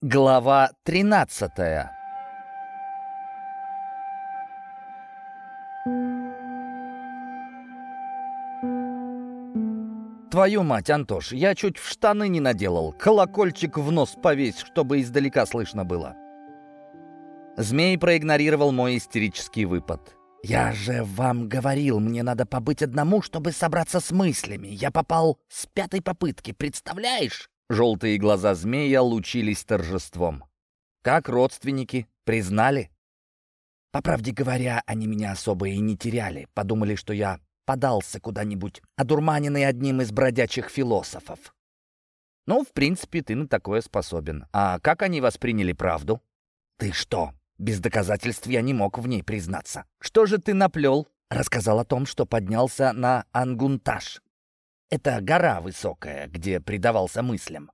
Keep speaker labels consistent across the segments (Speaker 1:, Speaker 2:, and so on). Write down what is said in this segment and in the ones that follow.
Speaker 1: Глава 13. Твою мать, Антош, я чуть в штаны не наделал. Колокольчик в нос повесь, чтобы издалека слышно было. Змей проигнорировал мой истерический выпад. «Я же вам говорил, мне надо побыть одному, чтобы собраться с мыслями. Я попал с 5-й попытки, представляешь?» Желтые глаза змея лучились торжеством. «Как родственники? Признали?» По правде говоря, они меня особо и не теряли. Подумали, что я подался куда-нибудь, одурманенный одним из бродячих философов. Ну, в принципе, ты на такое способен. А как они восприняли правду? Ты что? Без доказательств я не мог в ней признаться. Что же ты наплел? Рассказал о том, что поднялся на Ангунташ. Это гора высокая, где предавался мыслям.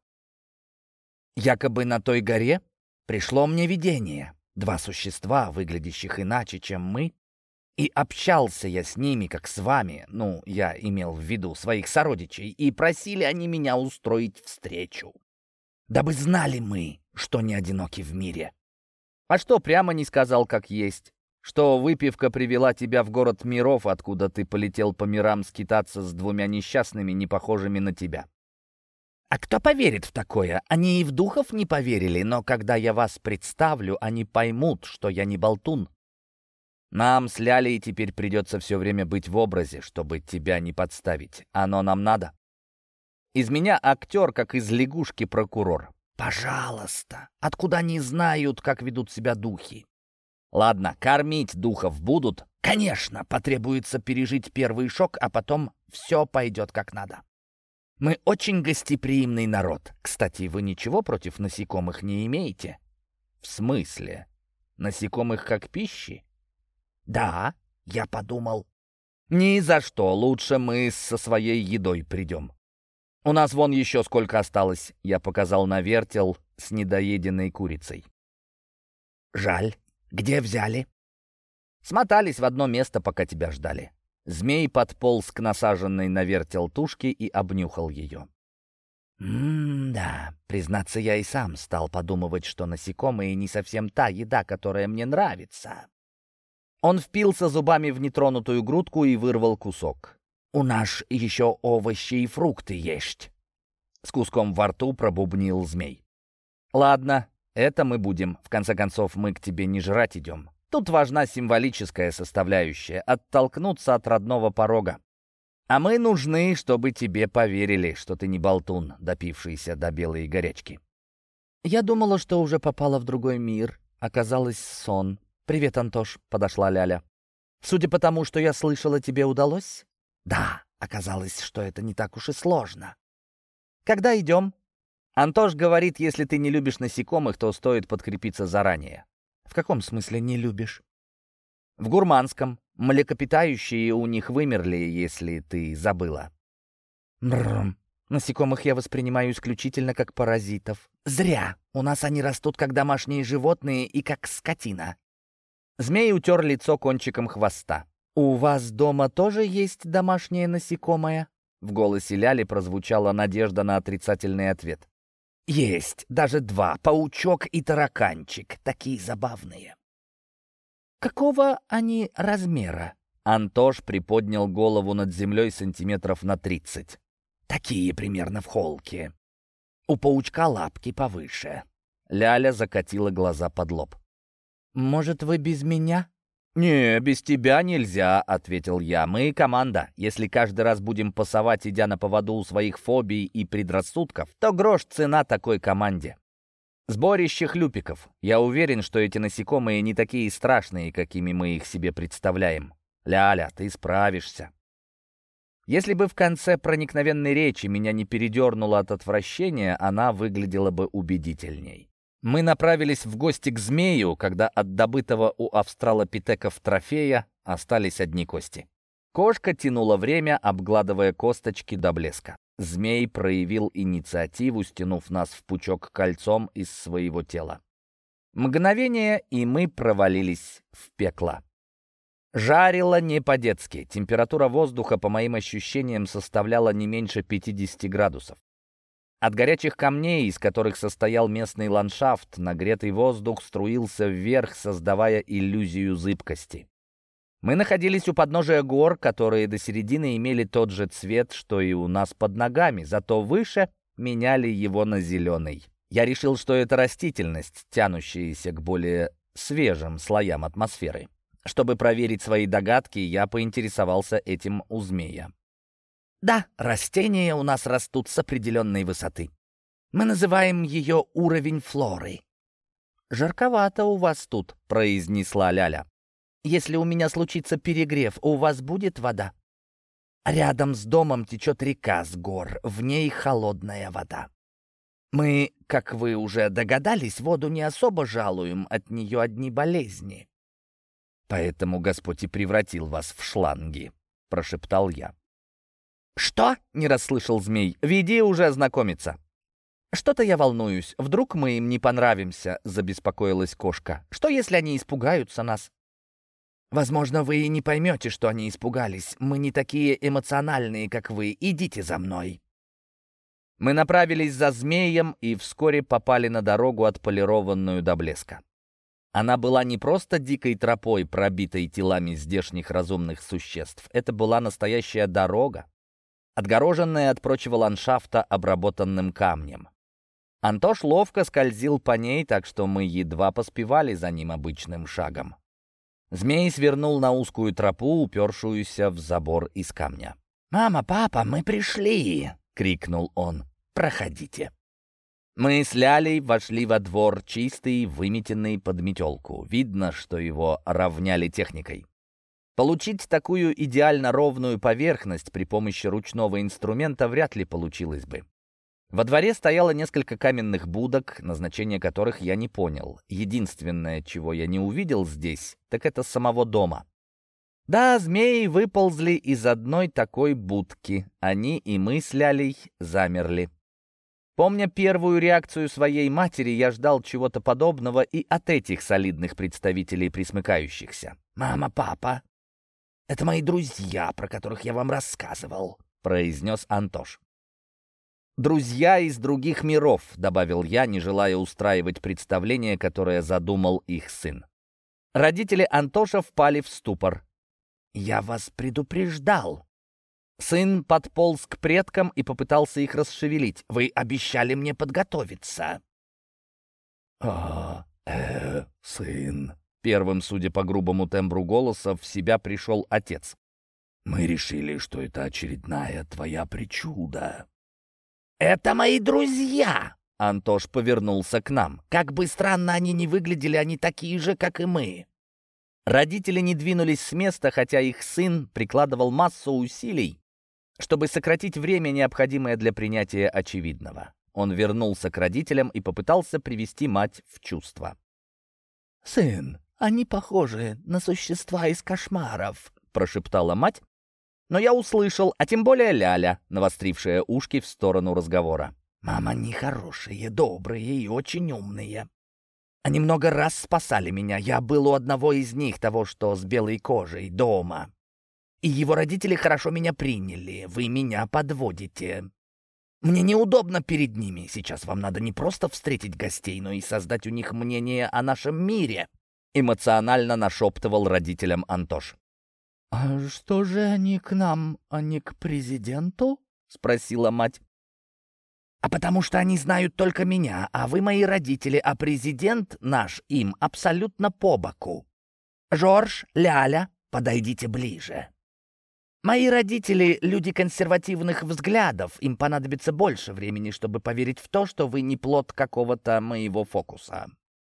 Speaker 1: Якобы на той горе пришло мне видение. 2 существа, выглядящих иначе, чем мы, и общался я с ними, как с вами, я имел в виду своих сородичей, и просили они меня устроить встречу. Дабы знали мы, что не одиноки в мире. А что прямо не сказал, как есть? Что выпивка привела тебя в город миров, откуда ты полетел по мирам скитаться с 2 несчастными, не похожими на тебя? А кто поверит в такое? Они и в духов не поверили, но когда я вас представлю, они поймут, что я не болтун. Нам с Лялей теперь придется все время быть в образе, чтобы тебя не подставить. Оно нам надо? Из меня актер, как из лягушки прокурор. Пожалуйста, откуда они знают, как ведут себя духи? Ладно, кормить духов будут? Конечно, потребуется пережить первый шок, а потом все пойдет как надо. Мы очень гостеприимный народ. Кстати, вы ничего против насекомых не имеете? В смысле? Насекомых как пищи? Да, я подумал. Ни за что, лучше мы со своей едой придем. У нас вон еще сколько осталось, я показал на вертел с недоеденной курицей. Жаль. Где взяли? Смотались в одно место, пока тебя ждали. Змей подполз к насаженной на вертел тушке и обнюхал ее. Да, признаться, я и сам стал подумывать, что насекомые не совсем та еда, которая мне нравится. Он впился зубами в нетронутую грудку и вырвал кусок. «У нас еще овощи и фрукты есть», — с куском во рту пробубнил змей. «Ладно, это мы будем. В конце концов, мы к тебе не жрать идем. Тут важна символическая составляющая — оттолкнуться от родного порога. А мы нужны, чтобы тебе поверили, что ты не болтун, допившийся до белой горячки». Я думала, что уже попала в другой мир. Оказалось, сон. «Привет, Антош», — подошла Ляля. «Судя по тому, что я слышала, тебе удалось?» «Да, оказалось, что это не так уж и сложно». «Когда идем?» «Антош говорит, если ты не любишь насекомых, то стоит подкрепиться заранее». «В каком смысле не любишь?» «В гурманском. Млекопитающие у них вымерли, если ты забыла». «Бррм. Насекомых я воспринимаю исключительно как паразитов». «Зря. У нас они растут как домашние животные и как скотина». Змей утер лицо кончиком хвоста. «У вас дома тоже есть домашнее насекомое?» В голосе Ляли прозвучала надежда на отрицательный ответ. «Есть, даже 2, паучок и тараканчик, такие забавные». «Какого они размера?» Антош приподнял голову над землей сантиметров на 30. «Такие примерно в холке. У паучка лапки повыше». Ляля закатила глаза под лоб. «Может, вы без меня?» «Не, без тебя нельзя», — ответил я. «Мы команда. Если каждый раз будем пасовать, идя на поводу у своих фобий и предрассудков, то грош цена такой команде. Сборище хлюпиков. Я уверен, что эти насекомые не такие страшные, какими мы их себе представляем. Ляля, ты справишься». Если бы в конце проникновенной речи меня не передернуло от отвращения, она выглядела бы убедительней. Мы направились в гости к змею, когда от добытого у австралопитеков трофея остались одни кости. Кошка тянула время, обгладывая косточки до блеска. Змей проявил инициативу, стянув нас в пучок кольцом из своего тела. Мгновение, и мы провалились в пекло. Жарило не по-детски. Температура воздуха, по моим ощущениям, составляла не меньше 50 градусов. От горячих камней, из которых состоял местный ландшафт, нагретый воздух струился вверх, создавая иллюзию зыбкости. Мы находились у подножия гор, которые до середины имели тот же цвет, что и у нас под ногами, зато выше меняли его на зеленый. Я решил, что это растительность, тянущаяся к более свежим слоям атмосферы. Чтобы проверить свои догадки, я поинтересовался этим у змея. Да, растения у нас растут с определенной высоты. Мы называем ее уровень флоры. «Жарковато у вас тут», — произнесла Ляля. «Если у меня случится перегрев, у вас будет вода?» «Рядом с домом течет река с гор, в ней холодная вода. Мы, как вы уже догадались, воду не особо жалуем, от нее одни болезни. Поэтому Господь и превратил вас в шланги», — прошептал я. «Что?» — не расслышал змей. «Веди уже знакомиться». «Что-то я волнуюсь. Вдруг мы им не понравимся?» — забеспокоилась кошка. «Что, если они испугаются нас?» «Возможно, вы и не поймете, что они испугались. Мы не такие эмоциональные, как вы. Идите за мной». Мы направились за змеем и вскоре попали на дорогу, отполированную до блеска. Она была не просто дикой тропой, пробитой телами здешних разумных существ. Это была настоящая дорога, отгороженная от прочего ландшафта обработанным камнем. Антош ловко скользил по ней, так что мы едва поспевали за ним обычным шагом. Змей свернул на узкую тропу, упершуюся в забор из камня. «Мама, папа, мы пришли!» — крикнул он. «Проходите». Мы с Лялей вошли во двор, чистый, выметенный под метелку. Видно, что его равняли техникой. Получить такую идеально ровную поверхность при помощи ручного инструмента вряд ли получилось бы. Во дворе стояло несколько каменных будок, назначение которых я не понял. Единственное, чего я не увидел здесь, так это самого дома. Да, змеи выползли из одной такой будки. Они и мы с Лялей замерли. Помня первую реакцию своей матери, я ждал чего-то подобного и от этих солидных представителей присмыкающихся. «Мама, папа, это мои друзья, про которых я вам рассказывал», — произнес Антош. «Друзья из других миров», — добавил я, не желая устраивать представление, которое задумал их сын. Родители Антоша впали в ступор. «Я вас предупреждал». Сын подполз к предкам и попытался их расшевелить. «Вы обещали мне подготовиться». «Сын», — первым, судя по грубому тембру голоса, в себя пришел отец. «Мы решили, что это очередная твоя причуда». «Это мои друзья!» — Антош повернулся к нам. «Как бы странно они ни выглядели, они такие же, как и мы». Родители не двинулись с места, хотя их сын прикладывал массу усилий, чтобы сократить время, необходимое для принятия очевидного. Он вернулся к родителям и попытался привести мать в чувство. «Сын, они похожи на существа из кошмаров», — прошептала мать, но я услышал, а тем более Ляля, навострившая ушки в сторону разговора. «Мама, они хорошие, добрые и очень умные. Они много раз спасали меня. Я был у одного из них, того, что с белой кожей, дома. И его родители хорошо меня приняли. Вы меня подводите. Мне неудобно перед ними. Сейчас вам надо не просто встретить гостей, но и создать у них мнение о нашем мире», — эмоционально нашептывал родителям Антош. «А что же они к нам, а не к президенту?» — спросила мать. «А потому что они знают только меня, а вы мои родители, а президент наш им абсолютно по боку. Жорж, Ляля, подойдите ближе. Мои родители — люди консервативных взглядов, им понадобится больше времени, чтобы поверить в то, что вы не плод какого-то моего фокуса».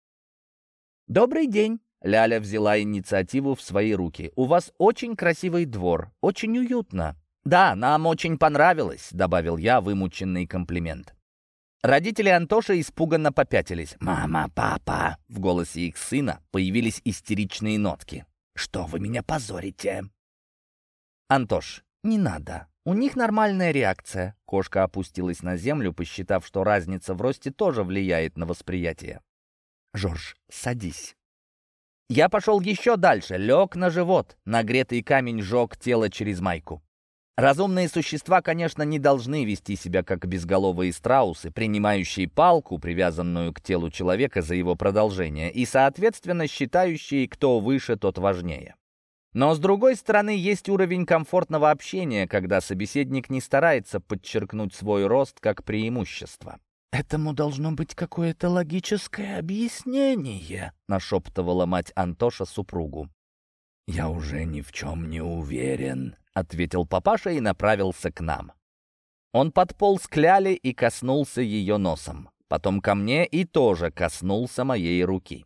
Speaker 1: «Добрый день!» — Ляля взяла инициативу в свои руки. «У вас очень красивый двор, очень уютно». «Да, нам очень понравилось», — добавил я вымученный комплимент. Родители Антоша испуганно попятились. «Мама, папа!» — в голосе их сына появились истеричные нотки. «Что вы меня позорите?» «Антош, не надо. У них нормальная реакция». Кошка опустилась на землю, посчитав, что разница в росте тоже влияет на восприятие. «Жорж, садись». Я пошел еще дальше, лег на живот. Нагретый камень жег тело через майку. Разумные существа, конечно, не должны вести себя как безголовые страусы, принимающие палку, привязанную к телу человека за его продолжение, и, соответственно, считающие, кто выше, тот важнее. Но, с другой стороны, есть уровень комфортного общения, когда собеседник не старается подчеркнуть свой рост как преимущество.
Speaker 2: «Этому должно быть какое-то логическое объяснение», — нашептывала мать Антоша супругу.
Speaker 1: «Я уже ни в чем не уверен», — ответил папаша и направился к нам. Он подполз к Ляле и коснулся ее носом. Потом ко мне и тоже коснулся моей руки.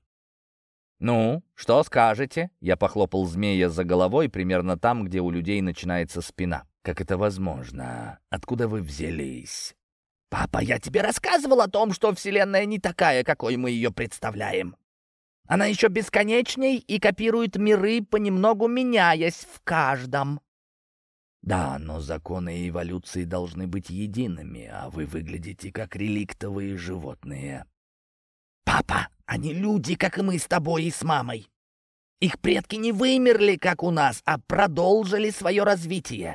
Speaker 1: «Ну, что скажете?» Я похлопал змея за головой, примерно там, где у людей начинается спина. «Как это возможно? Откуда вы взялись?»
Speaker 2: «Папа, я тебе рассказывал о том, что Вселенная не такая, какой мы ее представляем. Она еще бесконечней и копирует миры, понемногу меняясь в каждом».
Speaker 1: «Да, но законы эволюции должны быть едиными, а вы выглядите как реликтовые животные».
Speaker 2: «Папа, они люди, как и мы с тобой и с мамой. Их предки не вымерли, как у нас, а продолжили свое развитие.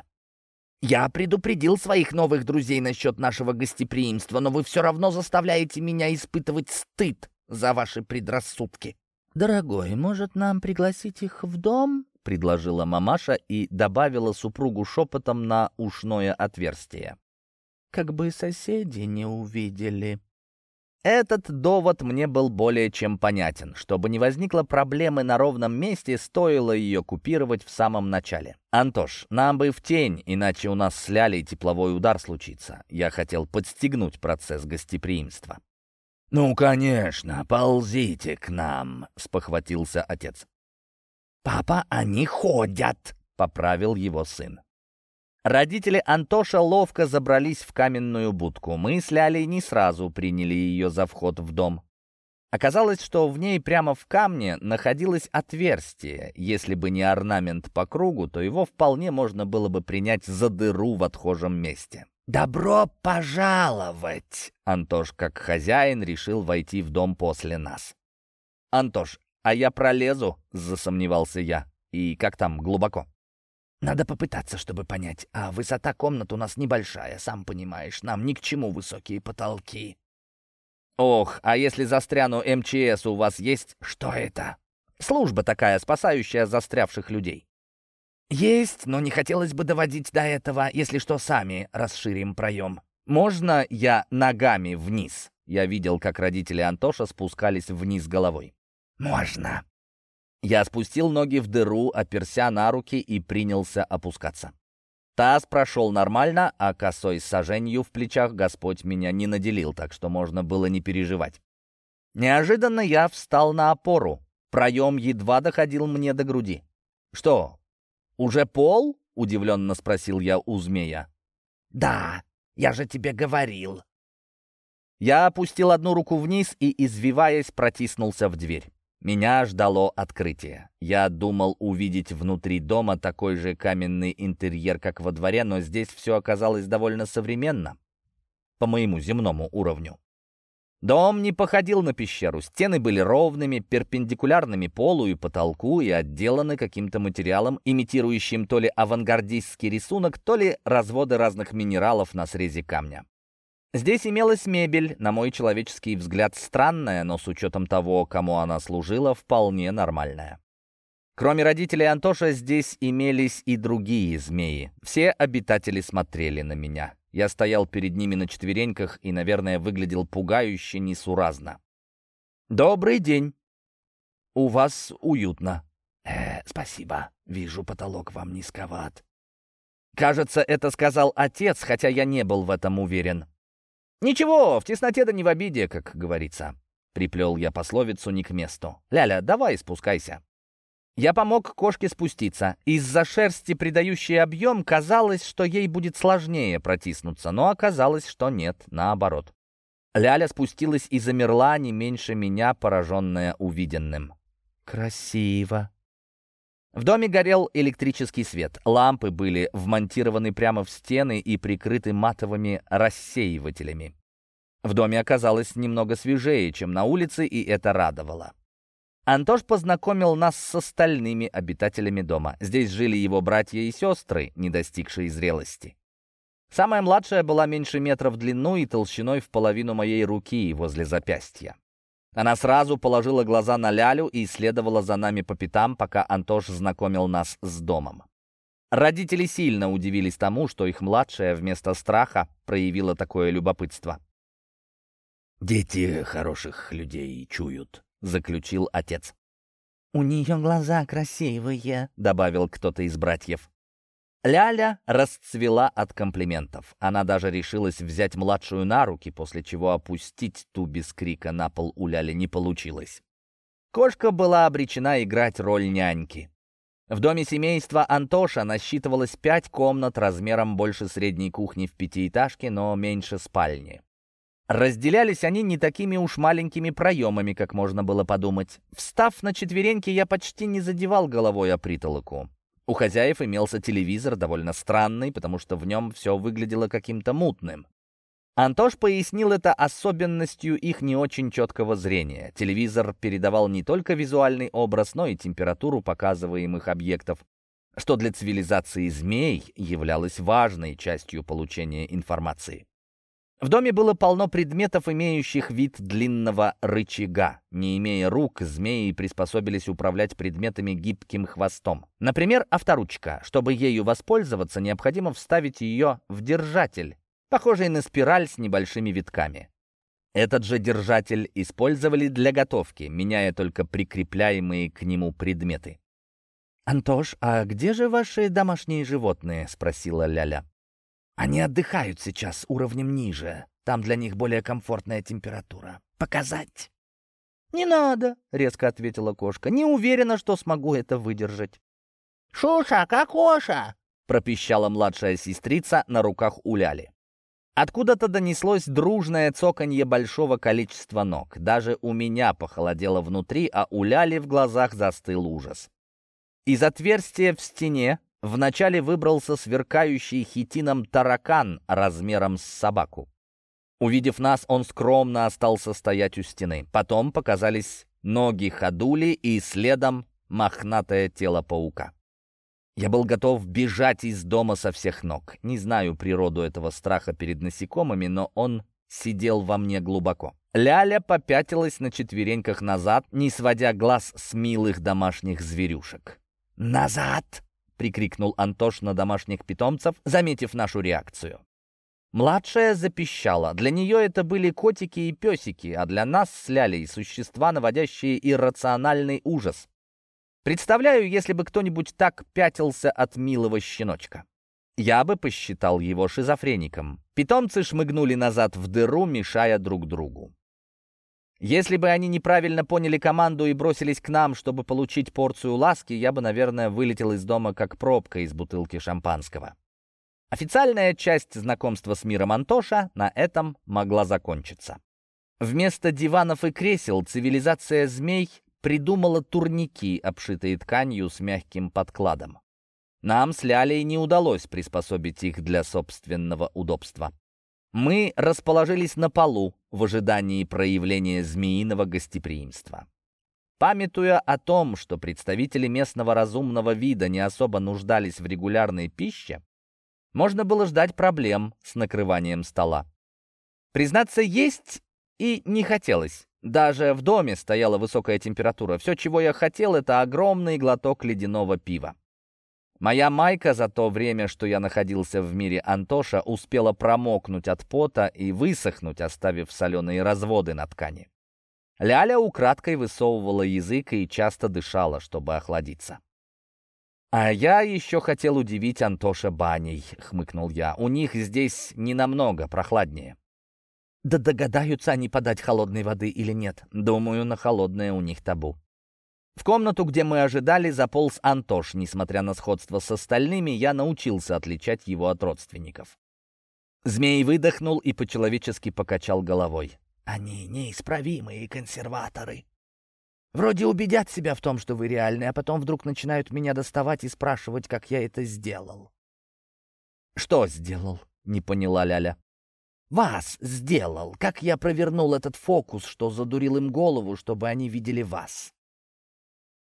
Speaker 2: Я предупредил своих новых друзей насчет нашего гостеприимства, но вы все равно заставляете меня испытывать стыд за ваши предрассудки».
Speaker 1: «Дорогой, может, нам пригласить их в дом?» — предложила мамаша и добавила супругу шепотом на ушное отверстие.
Speaker 2: «Как бы соседи не увидели».
Speaker 1: Этот довод мне был более чем понятен. Чтобы не возникло проблемы на ровном месте, стоило ее купировать в самом начале. «Антош, нам бы в тень, иначе у нас с Лялей тепловой удар случится». Я хотел подстегнуть процесс гостеприимства. «Ну, конечно, ползите к нам», — спохватился отец.
Speaker 2: «Папа, они ходят», — поправил его сын.
Speaker 1: Родители Антоша ловко забрались в каменную будку. Мы с Лялей не сразу приняли ее за вход в дом. Оказалось, что в ней прямо в камне находилось отверстие. Если бы не орнамент по кругу, то его вполне можно было бы принять за дыру в отхожем месте.
Speaker 2: «Добро пожаловать!»
Speaker 1: Антош, как хозяин, решил войти в дом после нас. «Антош, а я пролезу?» — засомневался я. «И как там, глубоко?»
Speaker 2: «Надо попытаться, чтобы понять. А высота комнат у нас небольшая, сам понимаешь. Нам ни к чему высокие потолки».
Speaker 1: «Ох, а если застряну, МЧС у вас есть?»
Speaker 2: «Что это?»
Speaker 1: «Служба такая, спасающая застрявших людей».
Speaker 2: «Есть, но не хотелось бы доводить до этого. Если что, сами расширим проем».
Speaker 1: «Можно я ногами вниз?» Я видел, как родители Антоша спускались вниз головой.
Speaker 2: «Можно».
Speaker 1: Я спустил ноги в дыру, оперся на руки и принялся опускаться. Таз прошел нормально, а косой саженью в плечах Господь меня не наделил, так что можно было не переживать. Неожиданно я встал на опору. Проем едва доходил мне до груди. «Что, уже пол?» — удивленно спросил я у змея.
Speaker 2: «Да, я же тебе говорил».
Speaker 1: Я опустил одну руку вниз и, извиваясь, протиснулся в дверь. Меня ждало открытие. Я думал увидеть внутри дома такой же каменный интерьер, как во дворе, но здесь все оказалось довольно современно, по моему земному уровню. Дом не походил на пещеру. Стены были ровными, перпендикулярными полу и потолку и отделаны каким-то материалом, имитирующим то ли авангардистский рисунок, то ли разводы разных минералов на срезе камня. Здесь имелась мебель, на мой человеческий взгляд, странная, но с учетом того, кому она служила, вполне нормальная. Кроме родителей Антоша, здесь имелись и другие змеи. Все обитатели смотрели на меня. Я стоял перед ними на четвереньках и, наверное, выглядел пугающе несуразно. «Добрый день. У вас уютно».
Speaker 2: Спасибо. Вижу, потолок вам низковат».
Speaker 1: Кажется, это сказал отец, хотя я не был в этом уверен. «Ничего, в тесноте да не в обиде, как говорится». Приплел я пословицу не к месту. «Ляля, давай спускайся». Я помог кошке спуститься. Из-за шерсти, придающей объем, казалось, что ей будет сложнее протиснуться, но оказалось, что нет, наоборот. Ляля спустилась и замерла, не меньше меня, пораженная увиденным.
Speaker 2: «Красиво».
Speaker 1: В доме горел электрический свет. Лампы были вмонтированы прямо в стены и прикрыты матовыми рассеивателями. В доме оказалось немного свежее, чем на улице, и это радовало. Антош познакомил нас с остальными обитателями дома. Здесь жили его братья и сестры, не достигшие зрелости. Самая младшая была меньше метра в длину и толщиной в половину моей руки возле запястья. Она сразу положила глаза на Лялю и следовала за нами по пятам, пока Антош знакомил нас с домом. Родители сильно удивились тому, что их младшая вместо страха проявила такое любопытство.
Speaker 2: «Дети хороших людей чуют», — заключил отец.
Speaker 1: «У нее глаза красивые», — добавил кто-то из братьев. Ляля расцвела от комплиментов. Она даже решилась взять младшую на руки, после чего опустить ту без крика на пол у Ляли не получилось. Кошка была обречена играть роль няньки. В доме семейства Антоша насчитывалось 5 комнат размером больше средней кухни в пятиэтажке, но меньше спальни. Разделялись они не такими уж маленькими проемами, как можно было подумать. Встав на четвереньки, я почти не задевал головой о притолоку. У хозяев имелся телевизор, довольно странный, потому что в нем все выглядело каким-то мутным. Антош пояснил это особенностью их не очень четкого зрения. Телевизор передавал не только визуальный образ, но и температуру показываемых объектов, что для цивилизации змей являлось важной частью получения информации. В доме было полно предметов, имеющих вид длинного рычага. Не имея рук, змеи приспособились управлять предметами гибким хвостом. Например, авторучка. Чтобы ею воспользоваться, необходимо вставить ее в держатель, похожий на спираль с небольшими витками. Этот же держатель использовали для готовки, меняя только прикрепляемые к нему предметы. «Антош, а где же ваши домашние животные?» — спросила Ляля.
Speaker 2: «Они отдыхают сейчас уровнем ниже. Там для них более комфортная температура. Показать?»
Speaker 1: «Не надо», — резко ответила кошка. «Не уверена, что смогу это выдержать».
Speaker 3: «Шуша, кокоша!»
Speaker 1: — пропищала младшая сестрица на руках у Ляли. Откуда-то донеслось дружное цоканье большого количества ног. Даже у меня похолодело внутри, а у Ляли в глазах застыл ужас. Из отверстия в стене вначале выбрался сверкающий хитином таракан размером с собаку. Увидев нас, он скромно остался стоять у стены. Потом показались ноги ходули и следом мохнатое тело паука. Я был готов бежать из дома со всех ног. Не знаю природу этого страха перед насекомыми, но он сидел во мне глубоко. Ляля попятилась на четвереньках назад, не сводя глаз с милых домашних зверюшек.
Speaker 2: «Назад!» — прикрикнул Антош на домашних питомцев,
Speaker 1: заметив нашу реакцию. Младшая запищала. Для нее это были котики и песики, а для нас с Лялей существа, наводящие иррациональный ужас. Представляю, если бы кто-нибудь так пятился от милого щеночка. Я бы посчитал его шизофреником. Питомцы шмыгнули назад в дыру, мешая друг другу. Если бы они неправильно поняли команду и бросились к нам, чтобы получить порцию ласки, я бы, наверное, вылетел из дома как пробка из бутылки шампанского. Официальная часть знакомства с миром Антоша на этом могла закончиться. Вместо диванов и кресел цивилизация змей придумала турники, обшитые тканью с мягким подкладом. Нам с Лялей не удалось приспособить их для собственного удобства. Мы расположились на полу в ожидании проявления змеиного гостеприимства. Памятуя о том, что представители местного разумного вида не особо нуждались в регулярной пище, можно было ждать проблем с накрыванием стола. Признаться, есть и не хотелось. Даже в доме стояла высокая температура. Все, чего я хотел, это огромный глоток ледяного пива. Моя майка за то время, что я находился в мире Антоша, успела промокнуть от пота и высохнуть, оставив соленые разводы на ткани. Ляля украдкой высовывала язык и часто дышала, чтобы охладиться. «А я еще хотел удивить Антоша баней», — хмыкнул я. «У них здесь не намного прохладнее».
Speaker 2: «Да догадаются они подать холодной воды или нет?»
Speaker 1: «Думаю, на холодное у них табу». В комнату, где мы ожидали, заполз Антош. Несмотря на сходство с остальными, я научился отличать его от родственников. Змей выдохнул и по-человечески покачал головой.
Speaker 2: «Они неисправимые консерваторы. Вроде убедят себя в том, что вы реальны, а потом вдруг начинают меня доставать и спрашивать, как я это сделал».
Speaker 1: «Что сделал?» — не поняла Ляля.
Speaker 2: «Вас сделал. Как я провернул этот фокус, что задурил им голову, чтобы они видели вас».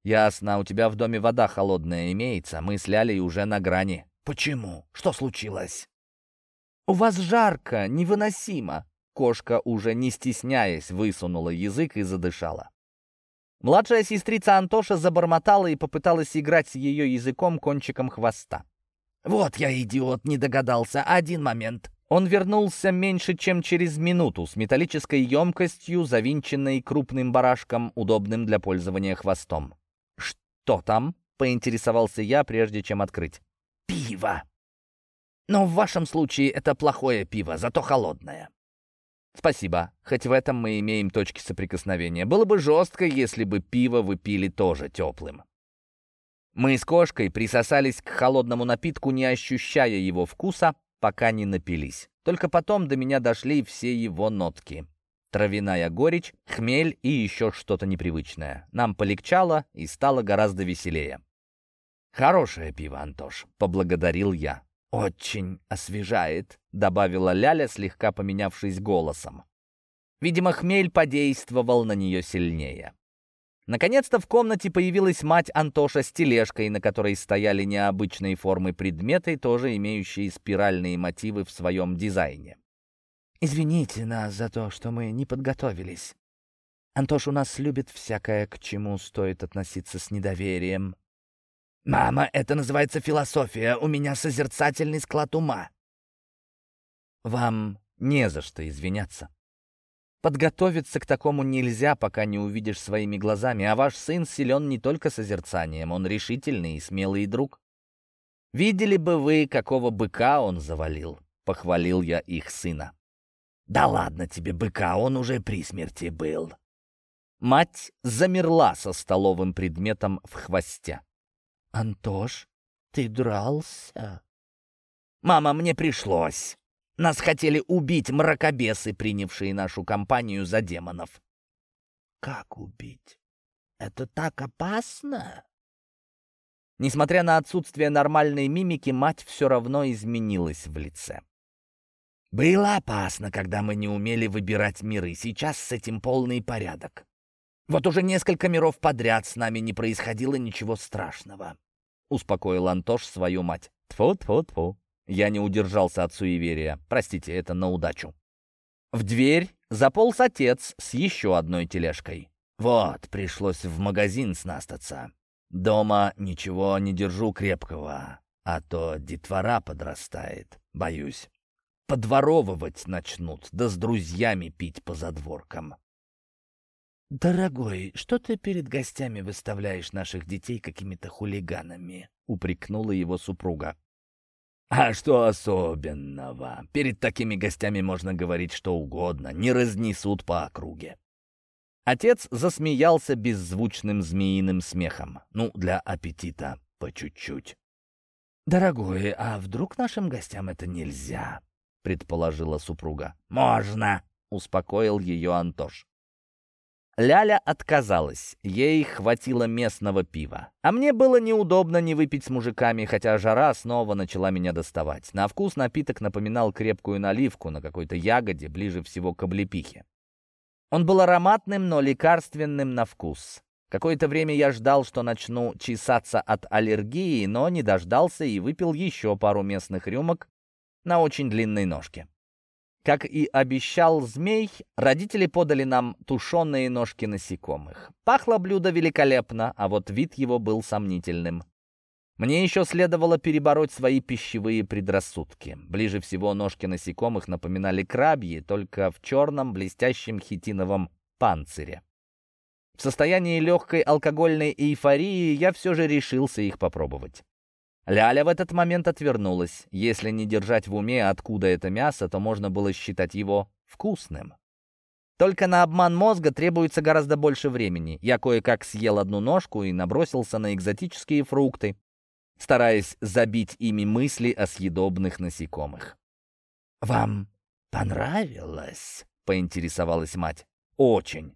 Speaker 1: «Ясно, у тебя в доме вода холодная имеется. Мы с Лялей уже на грани».
Speaker 2: «Почему? Что случилось?»
Speaker 1: «У вас жарко, невыносимо!» Кошка, уже не стесняясь, высунула язык и задышала. Младшая сестрица Антоша забормотала и попыталась играть с ее языком кончиком хвоста.
Speaker 2: «Вот я идиот, не догадался. Один момент».
Speaker 1: Он вернулся меньше, чем через минуту, с металлической емкостью, завинченной крупным барашком, удобным для пользования хвостом. «Что там?» — поинтересовался я, прежде чем открыть.
Speaker 2: «Пиво. Но в вашем случае это плохое пиво, зато холодное».
Speaker 1: «Спасибо. Хоть в этом мы имеем точки соприкосновения. Было бы жестко, если бы пиво вы пили тоже теплым». Мы с кошкой присосались к холодному напитку, не ощущая его вкуса, пока не напились. Только потом до меня дошли все его нотки. Травяная горечь, хмель и еще что-то непривычное. Нам полегчало и стало гораздо веселее. «Хорошее пиво, Антош», — поблагодарил я.
Speaker 2: «Очень освежает»,
Speaker 1: — добавила Ляля, слегка поменявшись голосом. Видимо, хмель подействовал на нее сильнее. Наконец-то в комнате появилась мать Антоша с тележкой, на которой стояли необычной формы предметы, тоже имеющие спиральные мотивы в своем дизайне.
Speaker 2: «Извините нас за то, что мы не подготовились. Антош у нас любит всякое, к чему стоит относиться с недоверием». «Мама, это называется философия. У меня созерцательный склад ума».
Speaker 1: «Вам не за что извиняться. Подготовиться к такому нельзя, пока не увидишь своими глазами, а ваш сын силен не только созерцанием, он решительный и смелый друг. Видели бы вы, какого быка он завалил», — похвалил я их сына.
Speaker 2: «Да ладно тебе, быка, он уже при смерти был».
Speaker 1: Мать замерла со столовым предметом в хвосте.
Speaker 2: «Антош, ты дрался?»
Speaker 1: «Мама, мне пришлось. Нас хотели убить мракобесы, принявшие нашу компанию за демонов».
Speaker 2: «Как убить? Это так опасно?»
Speaker 1: Несмотря на отсутствие нормальной мимики, мать все равно изменилась в лице.
Speaker 2: «Было опасно, когда мы не умели выбирать миры. Сейчас с этим полный порядок. Вот уже несколько миров подряд с нами не происходило ничего страшного»,
Speaker 1: — успокоил Антош свою мать. Тьфу-тьфу-тьфу. Я не удержался от суеверия. Простите, это на удачу. В дверь заполз отец с еще одной тележкой.
Speaker 2: «Вот, пришлось в магазин снастаться. Дома ничего не держу крепкого, а то детвора подрастает, боюсь. Подворовывать начнут, да с друзьями пить по задворкам». «Дорогой, что ты перед гостями выставляешь наших детей какими-то хулиганами?» — упрекнула его супруга.
Speaker 1: «А что особенного? Перед такими гостями можно говорить что угодно, не разнесут по округе». Отец засмеялся беззвучным змеиным смехом.
Speaker 2: «Ну, для аппетита по чуть-чуть». «Дорогой, а вдруг нашим гостям это нельзя?» — предположила супруга.
Speaker 1: «Можно!» — успокоил ее Антош. Ляля отказалась, ей хватило местного пива. А мне было неудобно не выпить с мужиками, хотя жара снова начала меня доставать. На вкус напиток напоминал крепкую наливку на какой-то ягоде, ближе всего к облепихе. Он был ароматным, но лекарственным на вкус. Какое-то время я ждал, что начну чесаться от аллергии, но не дождался и выпил еще пару местных рюмок на очень длинной ножке. Как и обещал змей, родители подали нам тушеные ножки насекомых. Пахло блюдо великолепно, а вот вид его был сомнительным. Мне еще следовало перебороть свои пищевые предрассудки. Ближе всего ножки насекомых напоминали крабьи, только в черном блестящем хитиновом панцире. В состоянии легкой алкогольной эйфории я все же решился их попробовать. Ляля в этот момент отвернулась. Если не держать в уме, откуда это мясо, то можно было считать его вкусным. Только на обман мозга требуется гораздо больше времени. Я кое-как съел одну ножку и набросился на экзотические фрукты, стараясь забить ими мысли о съедобных насекомых.
Speaker 2: «Вам понравилось?» — поинтересовалась мать.
Speaker 1: «Очень.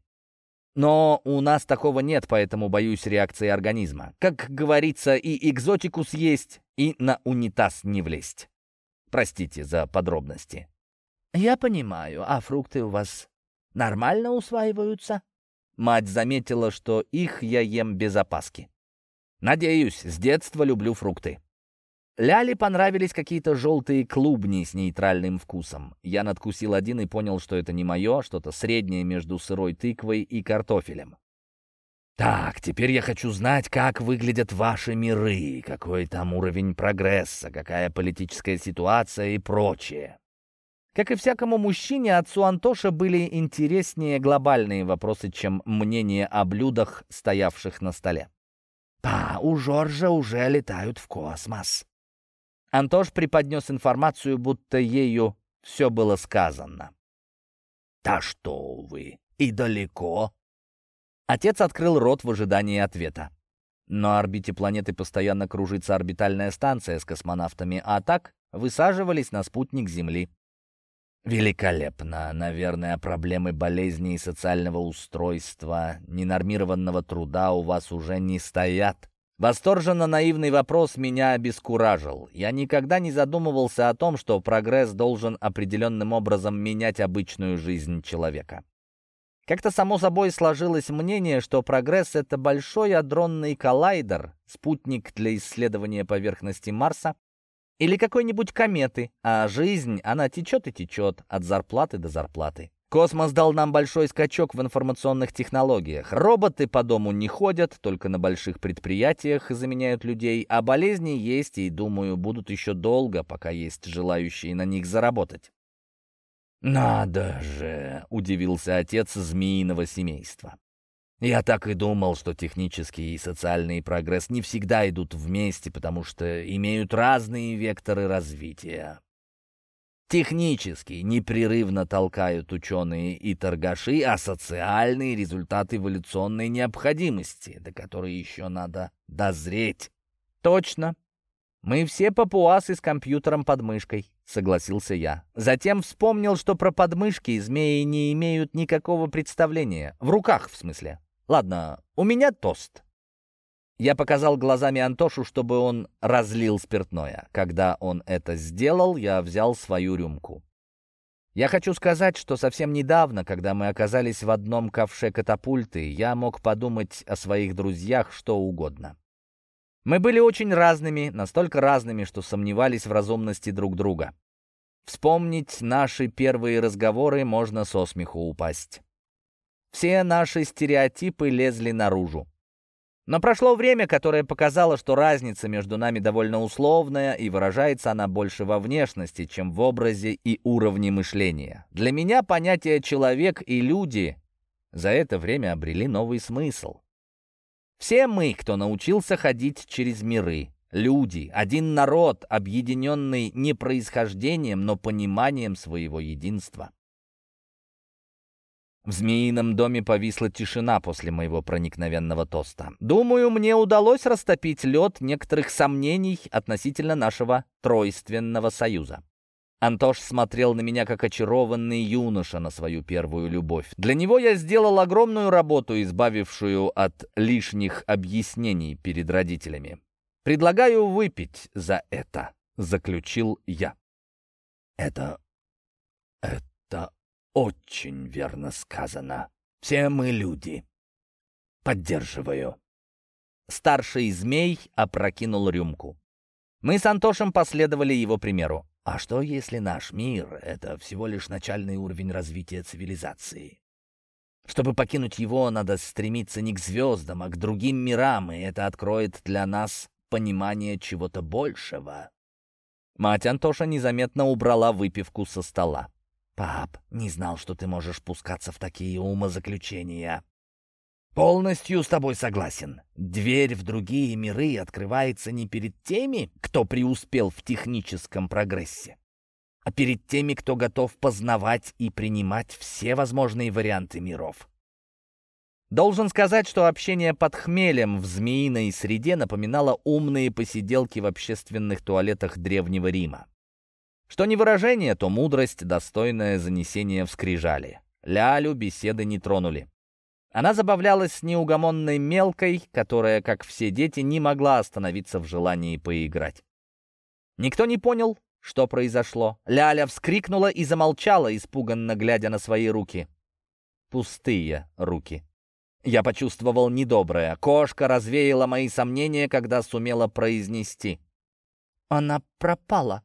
Speaker 1: Но у нас такого нет, поэтому боюсь реакции организма. Как говорится, и экзотику съесть, и на унитаз не влезть. Простите за подробности».
Speaker 2: «Я понимаю. А фрукты у вас нормально усваиваются?»
Speaker 1: Мать заметила, что их я ем без опаски. Надеюсь, с детства люблю фрукты. Ляле понравились какие-то желтые клубни с нейтральным вкусом. Я надкусил один и понял, что это не мое, что-то среднее между сырой тыквой и картофелем. Так, теперь я хочу знать, как выглядят ваши миры, какой там уровень прогресса, какая политическая ситуация и прочее. Как и всякому мужчине, отцу Антоша были интереснее глобальные вопросы, чем мнение о блюдах, стоявших на столе.
Speaker 2: У Жоржа уже летают в космос.
Speaker 1: Антош преподнес информацию, будто ею все было сказано.
Speaker 2: Да что вы, и далеко.
Speaker 1: Отец открыл рот в ожидании ответа. На орбите планеты постоянно кружится орбитальная станция с космонавтами, а так высаживались на спутник Земли.
Speaker 2: Великолепно. Наверное, проблемы болезней и социального устройства, ненормированного труда у вас уже не стоят.
Speaker 1: Восторженно наивный вопрос меня обескуражил. Я никогда не задумывался о том, что прогресс должен определенным образом менять обычную жизнь человека. Как-то само собой сложилось мнение, что прогресс — это большой адронный коллайдер, спутник для исследования поверхности Марса или какой-нибудь кометы, а жизнь, она течет и течет от зарплаты до зарплаты. Космос дал нам большой скачок в информационных технологиях. Роботы по дому не ходят, только на больших предприятиях заменяют людей, а болезни есть и, думаю, будут еще долго, пока есть желающие на них заработать.
Speaker 2: «Надо же!» — удивился отец змеиного семейства. «Я так и думал, что технический и социальный прогресс не всегда идут вместе, потому что имеют разные векторы развития. Технический непрерывно толкают ученые и торгаши, а социальный — результат эволюционной необходимости, до которой еще надо дозреть».
Speaker 1: «Точно. Мы все папуасы с компьютером под мышкой», — согласился я. Затем вспомнил, что про подмышки змеи не имеют никакого представления. В руках, в смысле. Ладно, у меня тост. Я показал глазами Антошу, чтобы он разлил спиртное. Когда он это сделал, я взял свою рюмку. Я хочу сказать, что совсем недавно, когда мы оказались в одном ковше катапульты, я мог подумать о своих друзьях что угодно. Мы были очень разными, настолько разными, что сомневались в разумности друг друга. Вспомнить наши первые разговоры можно со смеху упасть. Все наши стереотипы лезли наружу. Но прошло время, которое показало, что разница между нами довольно условная, и выражается она больше во внешности, чем в образе и уровне мышления. Для меня понятия «человек» и «люди» за это время обрели новый смысл. Все мы, кто научился ходить через миры, люди, один народ, объединенный не происхождением, но пониманием своего единства. В змеином доме повисла тишина после моего проникновенного тоста. Думаю, мне удалось растопить лед некоторых сомнений относительно нашего тройственного союза. Антош смотрел на меня как очарованный юноша на свою первую любовь. Для него я сделал огромную работу, избавившую от лишних объяснений перед родителями. «Предлагаю выпить за это», — заключил я.
Speaker 2: Это очень верно сказано. Все мы люди. Поддерживаю.
Speaker 1: Старший змей опрокинул рюмку. Мы с Антошем последовали его примеру.
Speaker 2: А что, если наш мир — это всего лишь начальный уровень развития цивилизации? Чтобы покинуть его, надо стремиться не к звездам, а к другим мирам, и это откроет для нас понимание чего-то большего.
Speaker 1: Мать Антоша незаметно убрала выпивку со стола.
Speaker 2: «Пап, не знал, что ты можешь пускаться в такие умозаключения. Полностью с тобой согласен. Дверь в другие миры открывается не перед теми, кто преуспел в техническом прогрессе, а перед теми, кто готов познавать и принимать все возможные варианты миров».
Speaker 1: Должен сказать, что общение под хмелем в змеиной среде напоминало умные посиделки в общественных туалетах Древнего Рима. Что не выражение, то мудрость, достойное занесения в скрижали. Лялю беседы не тронули. Она забавлялась с неугомонной мелкой, которая, как все дети, не могла остановиться в желании поиграть. Никто не понял, что произошло. Ляля вскрикнула и замолчала, испуганно глядя на свои руки. Пустые руки. Я почувствовал недоброе. Кошка развеяла мои сомнения, когда сумела произнести:
Speaker 2: Она пропала.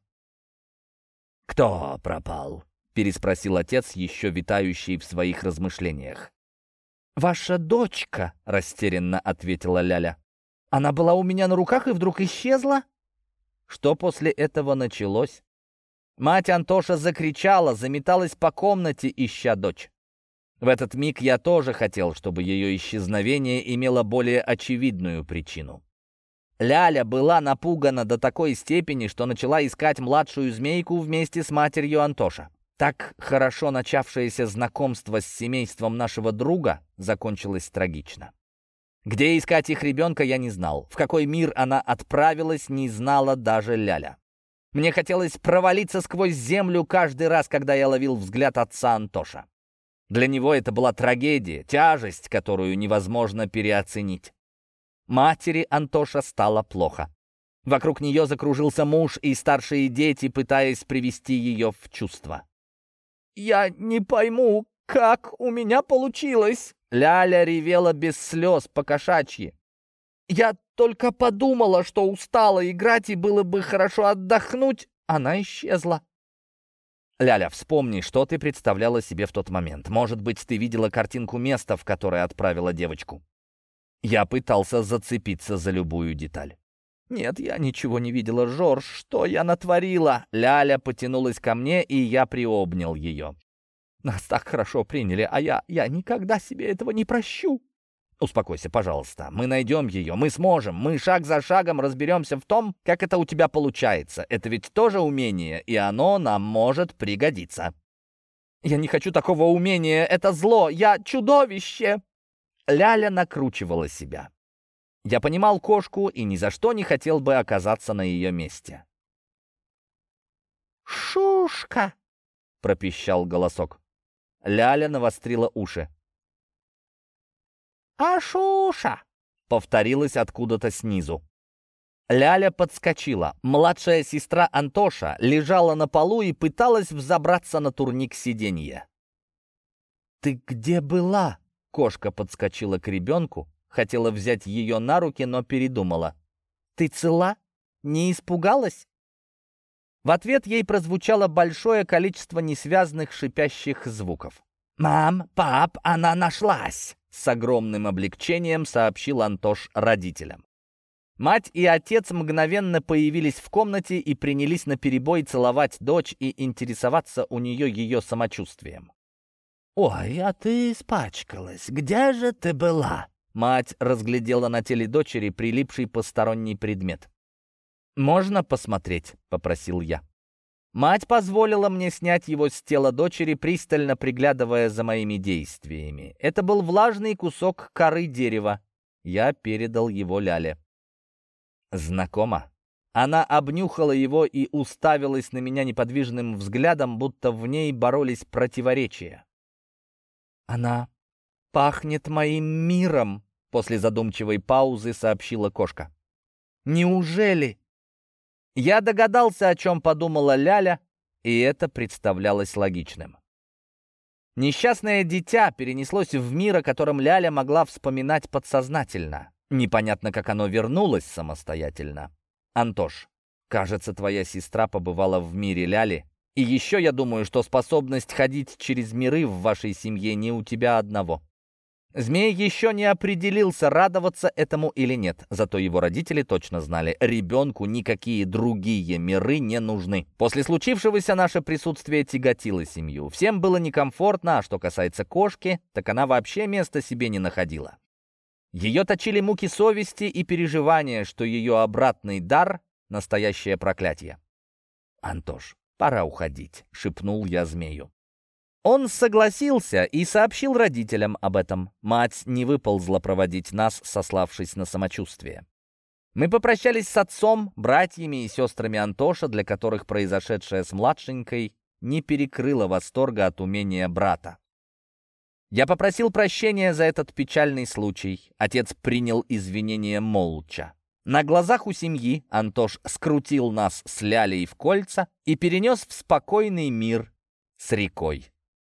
Speaker 1: «Кто пропал?» — переспросил отец, еще витающий в своих размышлениях.
Speaker 2: «Ваша дочка», —
Speaker 1: растерянно ответила Ляля.
Speaker 2: «Она была у меня на руках и вдруг исчезла?»
Speaker 1: Что после этого началось? Мать Антоша закричала, заметалась по комнате, ища дочь. В этот миг я тоже хотел, чтобы ее исчезновение имело более очевидную причину. Ляля была напугана до такой степени, что начала искать младшую змейку вместе с матерью Антоша. Так хорошо начавшееся знакомство с семейством нашего друга закончилось трагично. Где искать их ребенка, я не знал. В какой мир она отправилась, не знала даже Ляля. Мне хотелось провалиться сквозь землю каждый раз, когда я ловил взгляд отца Антоша. Для него это была трагедия, тяжесть, которую невозможно переоценить. Матери Антоша стало плохо. Вокруг нее закружился муж и старшие дети, пытаясь привести ее в чувство.
Speaker 2: «Я не пойму, как у меня получилось!»
Speaker 1: Ляля ревела без слез по-кошачьи.
Speaker 2: «Я только подумала, что устала играть и было бы хорошо отдохнуть. Она исчезла».
Speaker 1: «Ляля, вспомни, что ты представляла себе в тот момент. Может быть, ты видела картинку места, в которое отправила девочку?» Я пытался зацепиться за любую деталь.
Speaker 2: «Нет, я ничего не видела, Жорж. Что я натворила?»
Speaker 1: Ляля потянулась ко мне, и я приобнял ее.
Speaker 2: «Нас так хорошо приняли, а я никогда себе этого не прощу».
Speaker 1: «Успокойся, пожалуйста. Мы найдем ее, мы сможем. Мы шаг за шагом разберемся в том, как это у тебя получается. Это ведь тоже умение, и оно нам может пригодиться».
Speaker 2: «Я не хочу такого умения. Это зло. Я чудовище».
Speaker 1: Ляля накручивала себя. Я понимал кошку и ни за что не хотел бы оказаться на ее месте.
Speaker 2: «Шушка!»
Speaker 1: — пропищал голосок. Ляля навострила уши.
Speaker 2: «Ашуша!»
Speaker 1: — повторилось откуда-то снизу. Ляля подскочила. Младшая сестра Антоша лежала на полу и пыталась взобраться на турник сиденья.
Speaker 2: «Ты где была?»
Speaker 1: Кошка подскочила к ребенку, хотела взять ее на руки, но передумала.
Speaker 2: «Ты цела? Не испугалась?»
Speaker 1: В ответ ей прозвучало большое количество несвязных шипящих звуков.
Speaker 2: «Мам, пап, она нашлась!»
Speaker 1: С огромным облегчением сообщил Антош родителям. Мать и отец мгновенно появились в комнате и принялись наперебой целовать дочь и интересоваться у нее ее самочувствием.
Speaker 2: «Ой, а ты испачкалась. Где же ты была?»
Speaker 1: Мать разглядела на теле дочери прилипший посторонний предмет. «Можно посмотреть?» — попросил я. Мать позволила мне снять его с тела дочери, пристально приглядывая за моими действиями. Это был влажный кусок коры дерева. Я передал его Ляле. «Знакомо?» Она обнюхала его и уставилась на меня неподвижным взглядом, будто в ней боролись противоречия.
Speaker 2: «Она пахнет моим миром», — после задумчивой паузы сообщила кошка. «Неужели?»
Speaker 1: Я догадался, о чем подумала Ляля, и это представлялось логичным. Несчастное дитя перенеслось в мир, о котором Ляля могла вспоминать подсознательно. Непонятно, как оно вернулось самостоятельно. «Антош, кажется, твоя сестра побывала в мире Ляли. И еще я думаю, что способность ходить через миры в вашей семье не у тебя одного». Змей еще не определился, радоваться этому или нет. Зато его родители точно знали, ребенку никакие другие миры не нужны. После случившегося наше присутствие тяготило семью. Всем было некомфортно, а что касается кошки, так она вообще места себе не находила. Ее точили муки совести и переживания, что ее обратный дар — настоящее проклятие. «Антош, пора уходить», — шепнул я змею. Он согласился и сообщил родителям об этом. Мать не выползла проводить нас, сославшись на самочувствие. Мы попрощались с отцом, братьями и сестрами Антоша, для которых произошедшее с младшенькой не перекрыло восторга от умения брата. Я попросил прощения за этот печальный случай. Отец принял извинения молча. На глазах у семьи Антош скрутил нас с Лялей в кольца и перенес в спокойный мир с рекой.